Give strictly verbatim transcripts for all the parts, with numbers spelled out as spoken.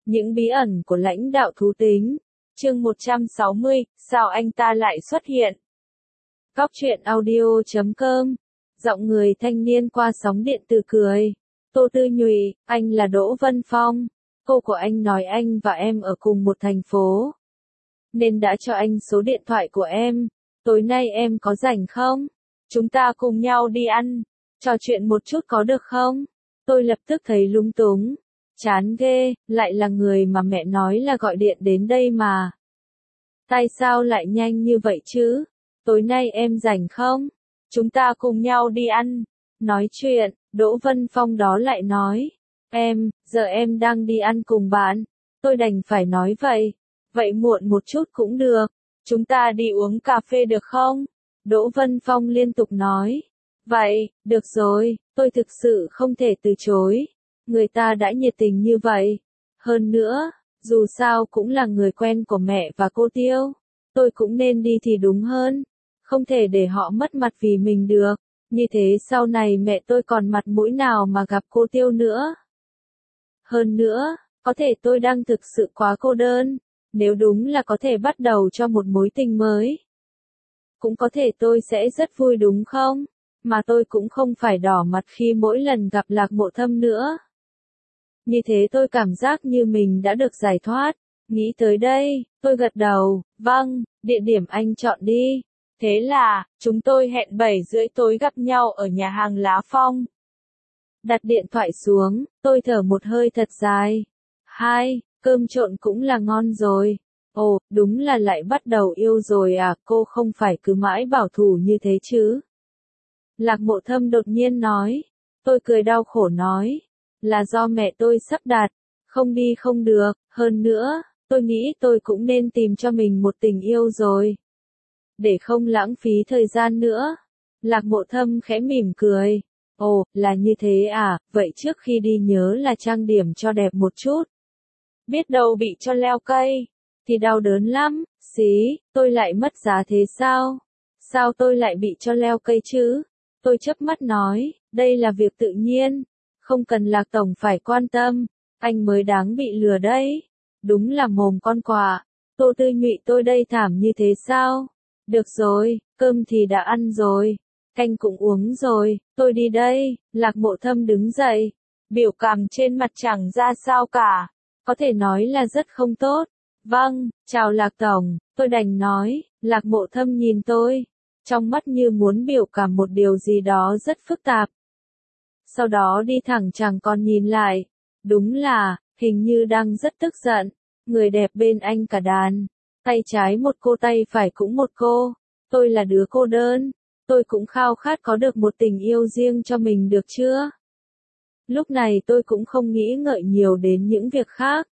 Những bí ẩn của lãnh đạo thú tính. Chương một trăm sáu mươi, sao anh ta lại xuất hiện? Góc truyện audio chấm com. Giọng người thanh niên qua sóng điện tử cười. Tô Tư Nhụy, anh là Đỗ Vân Phong. Cô của anh nói anh và em ở cùng một thành phố, nên đã cho anh số điện thoại của em. Tối nay em có rảnh không? Chúng ta cùng nhau đi ăn, trò chuyện một chút có được không? Tôi lập tức thấy lúng túng. Chán ghê, lại là người mà mẹ nói là gọi điện đến đây mà. Tại sao lại nhanh như vậy chứ? Tối nay em rảnh không? Chúng ta cùng nhau đi ăn. Nói chuyện, Đỗ Vân Phong đó lại nói. Em, giờ em đang đi ăn cùng bạn. Tôi đành phải nói vậy. Vậy muộn một chút cũng được. Chúng ta đi uống cà phê được không? Đỗ Vân Phong liên tục nói. Vậy, được rồi, tôi thực sự không thể từ chối. Người ta đã nhiệt tình như vậy. Hơn nữa, dù sao cũng là người quen của mẹ và cô Tiêu. Tôi cũng nên đi thì đúng hơn. Không thể để họ mất mặt vì mình được. Như thế sau này mẹ tôi còn mặt mũi nào mà gặp cô Tiêu nữa. Hơn nữa, có thể tôi đang thực sự quá cô đơn. Nếu đúng là có thể bắt đầu cho một mối tình mới. Cũng có thể tôi sẽ rất vui đúng không? Mà tôi cũng không phải đỏ mặt khi mỗi lần gặp Lạc Mộ Thâm nữa. Như thế tôi cảm giác như mình đã được giải thoát. Nghĩ tới đây, tôi gật đầu. Vâng, địa điểm anh chọn đi. Thế là, chúng tôi hẹn bảy rưỡi tối gặp nhau ở nhà hàng Lá Phong. Đặt điện thoại xuống, tôi thở một hơi thật dài. Hai, cơm trộn cũng là ngon rồi. Ồ, đúng là lại bắt đầu yêu rồi à, cô không phải cứ mãi bảo thủ như thế chứ. Lạc Mộ Thâm đột nhiên nói. Tôi cười đau khổ nói. Là do mẹ tôi sắp đặt. Không đi không được, hơn nữa, tôi nghĩ tôi cũng nên tìm cho mình một tình yêu rồi. Để không lãng phí thời gian nữa. Lạc Mộ Thâm khẽ mỉm cười. Ồ, là như thế à, vậy trước khi đi nhớ là trang điểm cho đẹp một chút. Biết đâu bị cho leo cây, thì đau đớn lắm, xí, tôi lại mất giá thế sao? Sao tôi lại bị cho leo cây chứ? Tôi chớp mắt nói, đây là việc tự nhiên, không cần Lạc Tổng phải quan tâm, anh mới đáng bị lừa đấy. Đúng là mồm con quạ, Tô Tư Nhụy tôi đây thảm như thế sao? Được rồi, cơm thì đã ăn rồi, canh cũng uống rồi, tôi đi đây. Lạc Mộ Thâm đứng dậy, biểu cảm trên mặt chẳng ra sao cả, có thể nói là rất không tốt. Vâng, chào Lạc Tổng, tôi đành nói. Lạc Mộ Thâm nhìn tôi, trong mắt như muốn biểu cảm một điều gì đó rất phức tạp. Sau đó đi thẳng chẳng còn nhìn lại. Đúng là, hình như đang rất tức giận. Người đẹp bên anh cả đàn. Tay trái một cô tay phải cũng một cô. Tôi là đứa cô đơn. Tôi cũng khao khát có được một tình yêu riêng cho mình được chưa? Lúc này tôi cũng không nghĩ ngợi nhiều đến những việc khác.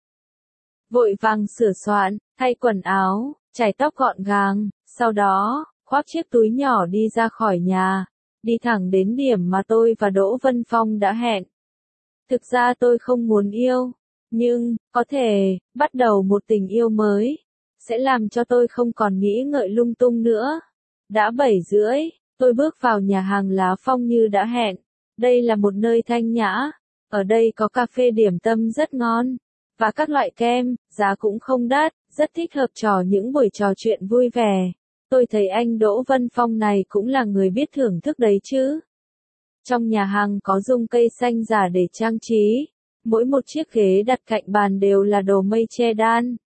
Vội vàng sửa soạn, thay quần áo, chải tóc gọn gàng, sau đó, khoác chiếc túi nhỏ đi ra khỏi nhà, đi thẳng đến điểm mà tôi và Đỗ Vân Phong đã hẹn. Thực ra tôi không muốn yêu, nhưng, có thể, bắt đầu một tình yêu mới, sẽ làm cho tôi không còn nghĩ ngợi lung tung nữa. Đã bảy rưỡi, tôi bước vào nhà hàng Lá Phong như đã hẹn. Đây là một nơi thanh nhã, ở đây có cà phê điểm tâm rất ngon, và các loại kem, giá cũng không đắt, rất thích hợp trò những buổi trò chuyện vui vẻ. Tôi thấy anh Đỗ Vân Phong này cũng là người biết thưởng thức đấy chứ. Trong nhà hàng có dùng cây xanh giả để trang trí, mỗi một chiếc ghế đặt cạnh bàn đều là đồ mây che đan.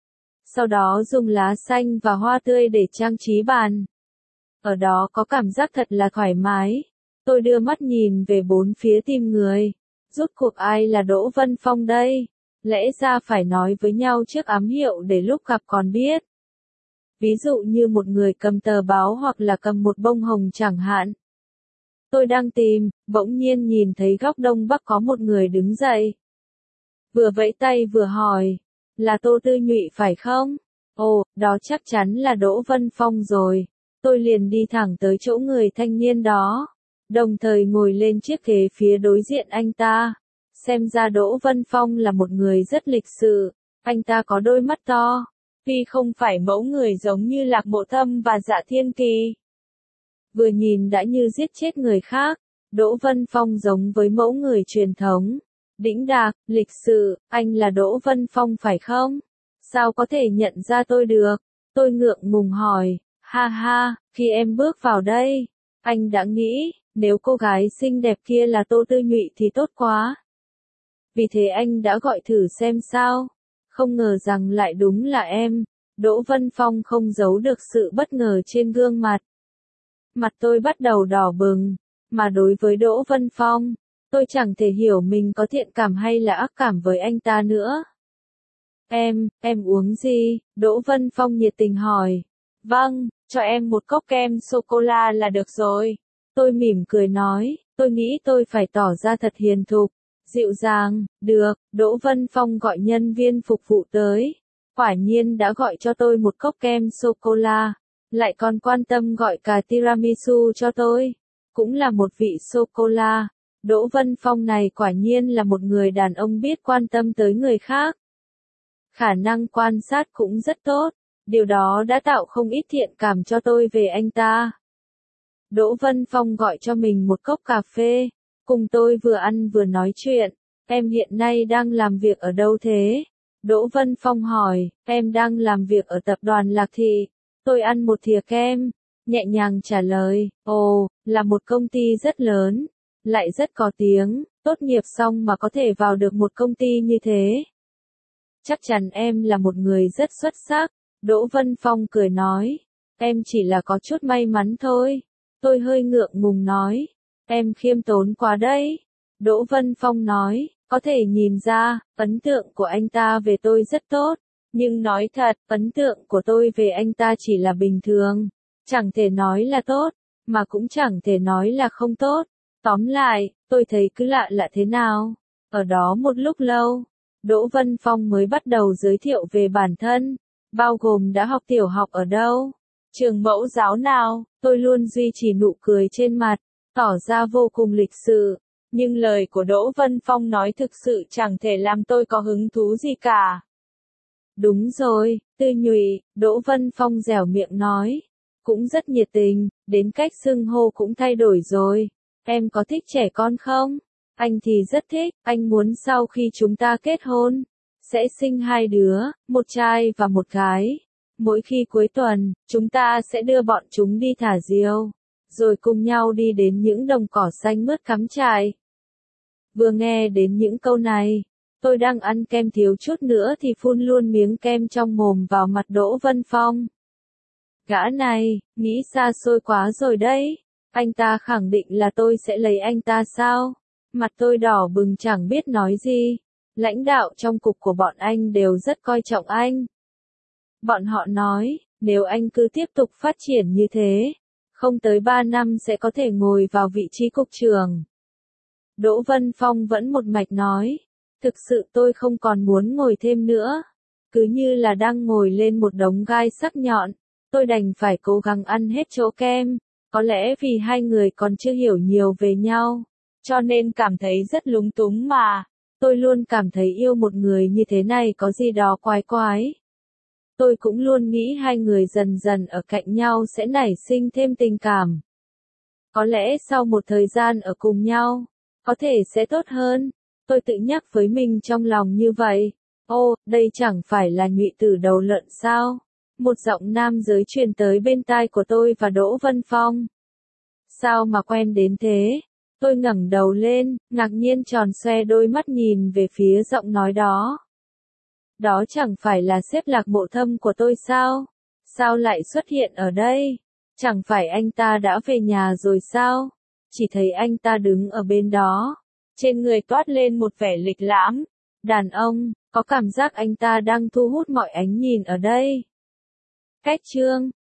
Sau đó dùng lá xanh và hoa tươi để trang trí bàn. Ở đó có cảm giác thật là thoải mái. Tôi đưa mắt nhìn về bốn phía tìm người. Rốt cuộc ai là Đỗ Vân Phong đây? Lẽ ra phải nói với nhau trước ám hiệu để lúc gặp còn biết. Ví dụ như một người cầm tờ báo hoặc là cầm một bông hồng chẳng hạn. Tôi đang tìm, bỗng nhiên nhìn thấy góc đông bắc có một người đứng dậy. Vừa vẫy tay vừa hỏi, là Tô Tư Nhụy phải không? Ồ, đó chắc chắn là Đỗ Vân Phong rồi. Tôi liền đi thẳng tới chỗ người thanh niên đó, đồng thời ngồi lên chiếc ghế phía đối diện anh ta. Xem ra Đỗ Vân Phong là một người rất lịch sự, anh ta có đôi mắt to, tuy không phải mẫu người giống như Lạc Mộ Thâm và Dạ Thiên Kỳ. Vừa nhìn đã như giết chết người khác, Đỗ Vân Phong giống với mẫu người truyền thống, Đĩnh đạc, lịch sự, anh là Đỗ Vân Phong phải không? Sao có thể nhận ra tôi được? Tôi ngượng ngùng hỏi, ha ha, khi em bước vào đây, anh đã nghĩ, nếu cô gái xinh đẹp kia là Tô Tư Nhụy thì tốt quá. Vì thế anh đã gọi thử xem sao. Không ngờ rằng lại đúng là em. Đỗ Vân Phong không giấu được sự bất ngờ trên gương mặt. Mặt tôi bắt đầu đỏ bừng, mà đối với Đỗ Vân Phong, tôi chẳng thể hiểu mình có thiện cảm hay là ác cảm với anh ta nữa. Em, em uống gì? Đỗ Vân Phong nhiệt tình hỏi. Vâng, cho em một cốc kem sô-cô-la là được rồi. Tôi mỉm cười nói, tôi nghĩ tôi phải tỏ ra thật hiền thục, dịu dàng, được, Đỗ Vân Phong gọi nhân viên phục vụ tới. Quả nhiên đã gọi cho tôi một cốc kem sô-cô-la, lại còn quan tâm gọi cả tiramisu cho tôi, cũng là một vị sô-cô-la. Đỗ Vân Phong này quả nhiên là một người đàn ông biết quan tâm tới người khác. Khả năng quan sát cũng rất tốt, điều đó đã tạo không ít thiện cảm cho tôi về anh ta. Đỗ Vân Phong gọi cho mình một cốc cà phê, cùng tôi vừa ăn vừa nói chuyện. Em hiện nay đang làm việc ở đâu thế? Đỗ Vân Phong hỏi, em đang làm việc ở tập đoàn Lạc Thị. Tôi ăn một thìa kem, nhẹ nhàng trả lời, ồ, là một công ty rất lớn, lại rất có tiếng, tốt nghiệp xong mà có thể vào được một công ty như thế. Chắc chắn em là một người rất xuất sắc. Đỗ Vân Phong cười nói, em chỉ là có chút may mắn thôi. Tôi hơi ngượng ngùng nói, em khiêm tốn quá đấy. Đỗ Vân Phong nói, có thể nhìn ra, ấn tượng của anh ta về tôi rất tốt. Nhưng nói thật, ấn tượng của tôi về anh ta chỉ là bình thường. Chẳng thể nói là tốt, mà cũng chẳng thể nói là không tốt. Tóm lại, tôi thấy cứ lạ lạ thế nào. Ở đó một lúc lâu, Đỗ Vân Phong mới bắt đầu giới thiệu về bản thân, bao gồm đã học tiểu học ở đâu, trường mẫu giáo nào. Tôi luôn duy trì nụ cười trên mặt, tỏ ra vô cùng lịch sự. Nhưng lời của Đỗ Vân Phong nói thực sự chẳng thể làm tôi có hứng thú gì cả. Đúng rồi, Tư Nhụy, Đỗ Vân Phong dẻo miệng nói. Cũng rất nhiệt tình, đến cách xưng hô cũng thay đổi rồi. Em có thích trẻ con không? Anh thì rất thích, anh muốn sau khi chúng ta kết hôn, sẽ sinh hai đứa, một trai và một gái. Mỗi khi cuối tuần, chúng ta sẽ đưa bọn chúng đi thả diều, rồi cùng nhau đi đến những đồng cỏ xanh mướt cắm trại. Vừa nghe đến những câu này, tôi đang ăn kem thiếu chút nữa thì phun luôn miếng kem trong mồm vào mặt Đỗ Vân Phong. Gã này, nghĩ xa xôi quá rồi đấy. Anh ta khẳng định là tôi sẽ lấy anh ta sao? Mặt tôi đỏ bừng chẳng biết nói gì. Lãnh đạo trong cục của bọn anh đều rất coi trọng anh. Bọn họ nói, nếu anh cứ tiếp tục phát triển như thế, không tới ba năm sẽ có thể ngồi vào vị trí cục trưởng. Đỗ Vân Phong vẫn một mạch nói, thực sự tôi không còn muốn ngồi thêm nữa. Cứ như là đang ngồi lên một đống gai sắc nhọn, tôi đành phải cố gắng ăn hết chỗ kem. Có lẽ vì hai người còn chưa hiểu nhiều về nhau, cho nên cảm thấy rất lúng túng mà. Tôi luôn cảm thấy yêu một người như thế này có gì đó quái quái. Tôi cũng luôn nghĩ hai người dần dần ở cạnh nhau sẽ nảy sinh thêm tình cảm. Có lẽ sau một thời gian ở cùng nhau, có thể sẽ tốt hơn. Tôi tự nhắc với mình trong lòng như vậy. Ô, đây chẳng phải là nhụy tử đầu lợn sao? Một giọng nam giới truyền tới bên tai của tôi và Đỗ Vân Phong. Sao mà quen đến thế? Tôi ngẩng đầu lên, ngạc nhiên tròn xoe đôi mắt nhìn về phía giọng nói đó. Đó chẳng phải là sếp Lạc Mộ Thâm của tôi sao? Sao lại xuất hiện ở đây? Chẳng phải anh ta đã về nhà rồi sao? Chỉ thấy anh ta đứng ở bên đó. Trên người toát lên một vẻ lịch lãm. Đàn ông, có cảm giác anh ta đang thu hút mọi ánh nhìn ở đây. Cách chương